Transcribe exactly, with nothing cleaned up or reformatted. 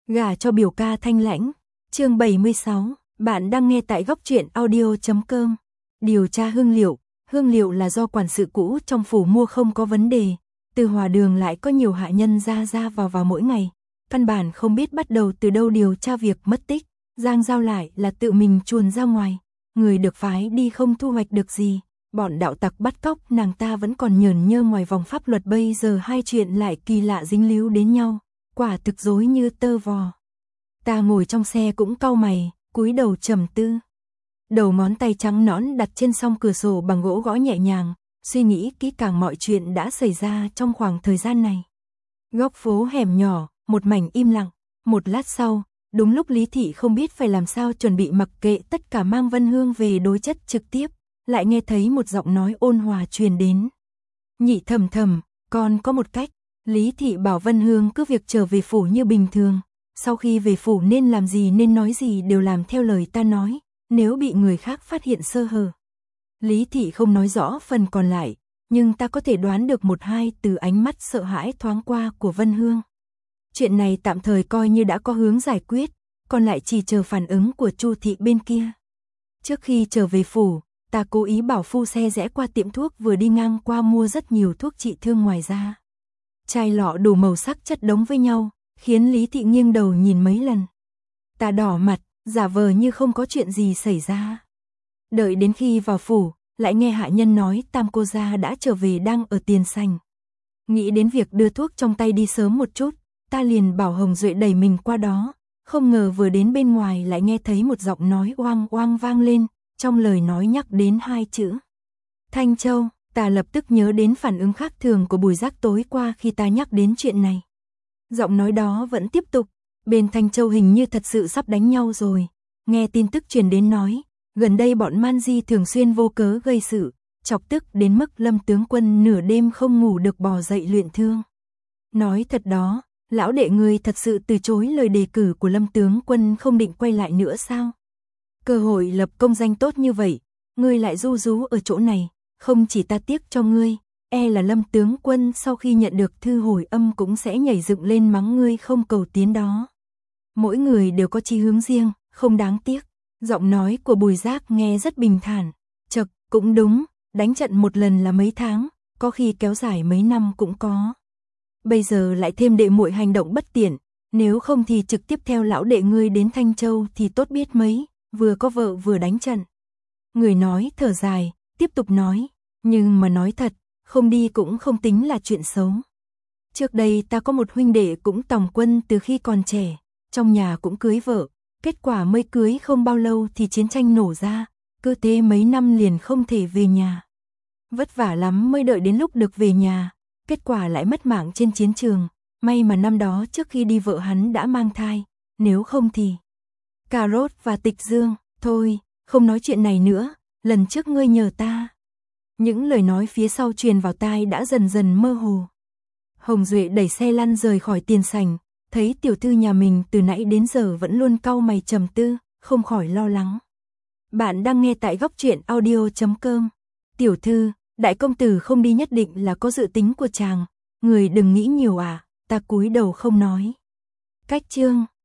Gả cho biểu ca thanh lãnh. Chương bảy mươi sáu, bạn đang nghe tại góc truyện audio chấm com. Điều tra hương liệu. Hương liệu là do quản sự cũ trong phủ mua không có vấn đề. Từ Hòa Đường lại có nhiều hạ nhân ra ra vào vào mỗi ngày. Căn bản không biết bắt đầu từ đâu điều tra việc mất tích. Giang Giao lại là tự mình chuồn ra ngoài. Người được phái đi không thu hoạch được gì. Bọn đạo tặc bắt cóc nàng ta vẫn còn nhởn nhơ ngoài vòng pháp luật, bây giờ hai chuyện lại kỳ lạ dính líu đến nhau. Quả thực rối như tơ vò. Ta ngồi trong xe cũng cau mày, cúi đầu trầm tư. Đầu ngón tay trắng nõn đặt trên song cửa sổ bằng gỗ gõ nhẹ nhàng, suy nghĩ kỹ càng mọi chuyện đã xảy ra trong khoảng thời gian này. Góc phố hẻm nhỏ, một mảnh im lặng. Một lát sau, đúng lúc Lý Thị không biết phải làm sao chuẩn bị mặc kệ tất cả mang Vân Hương về đối chất trực tiếp, lại nghe thấy một giọng nói ôn hòa truyền đến. Nhị thầm thầm, con có một cách. Lý Thị bảo Vân Hương cứ việc trở về phủ như bình thường. Sau khi về phủ nên làm gì nên nói gì đều làm theo lời ta nói, nếu bị người khác phát hiện sơ hở. Lý Thị không nói rõ phần còn lại, nhưng ta có thể đoán được một hai từ ánh mắt sợ hãi thoáng qua của Vân Hương. Chuyện này tạm thời coi như đã có hướng giải quyết, còn lại chỉ chờ phản ứng của Chu thị bên kia. Trước khi trở về phủ, ta cố ý bảo phu xe rẽ qua tiệm thuốc vừa đi ngang qua mua rất nhiều thuốc trị thương ngoài ra. Chai lọ đủ màu sắc chất đống với nhau, khiến Lý Thị nghiêng đầu nhìn mấy lần. Ta đỏ mặt, giả vờ như không có chuyện gì xảy ra. Đợi đến khi vào phủ, lại nghe hạ nhân nói Tam cô gia đã trở về đang ở tiền sảnh. Nghĩ đến việc đưa thuốc trong tay đi sớm một chút, ta liền bảo Hồng Duệ đẩy mình qua đó, không ngờ vừa đến bên ngoài lại nghe thấy một giọng nói oang oang vang lên, trong lời nói nhắc đến hai chữ. Thanh Châu. Ta lập tức nhớ đến phản ứng khác thường của Bùi Giác tối qua khi ta nhắc đến chuyện này. Giọng nói đó vẫn tiếp tục, bên Thanh Châu hình như thật sự sắp đánh nhau rồi. Nghe tin tức truyền đến nói, gần đây bọn man di thường xuyên vô cớ gây sự, chọc tức đến mức Lâm tướng quân nửa đêm không ngủ được bò dậy luyện thương. Nói thật đó, lão đệ ngươi thật sự từ chối lời đề cử của Lâm tướng quân không định quay lại nữa sao? Cơ hội lập công danh tốt như vậy, ngươi lại ru rú ở chỗ này. Không chỉ ta tiếc cho ngươi, e là Lâm tướng quân sau khi nhận được thư hồi âm cũng sẽ nhảy dựng lên mắng ngươi không cầu tiến đó. Mỗi người đều có chí hướng riêng, không đáng tiếc. Giọng nói của Bùi Giác nghe rất bình thản. Chật, cũng đúng, đánh trận một lần là mấy tháng, có khi kéo dài mấy năm cũng có. Bây giờ lại thêm đệ muội hành động bất tiện, nếu không thì trực tiếp theo lão đệ ngươi đến Thanh Châu thì tốt biết mấy, vừa có vợ vừa đánh trận. Người nói thở dài, tiếp tục nói, nhưng mà nói thật, không đi cũng không tính là chuyện xấu. Trước đây ta có một huynh đệ cũng tòng quân từ khi còn trẻ, trong nhà cũng cưới vợ, kết quả mới cưới không bao lâu thì chiến tranh nổ ra, cơ thế mấy năm liền không thể về nhà. Vất vả lắm mới đợi đến lúc được về nhà, kết quả lại mất mạng trên chiến trường, may mà năm đó trước khi đi vợ hắn đã mang thai, nếu không thì... Cà Rốt và Tịch Dương, thôi, không nói chuyện này nữa. Lần trước ngươi nhờ ta. Những lời nói phía sau truyền vào tai đã dần dần mơ hồ. Hồng Duệ đẩy xe lăn rời khỏi tiền sảnh, thấy tiểu thư nhà mình từ nãy đến giờ vẫn luôn cau mày trầm tư, không khỏi lo lắng. Bạn đang nghe tại góc truyện audio chấm com. Tiểu thư, đại công tử không đi nhất định là có dự tính của chàng, người đừng nghĩ nhiều à, ta cúi đầu không nói. Cách chương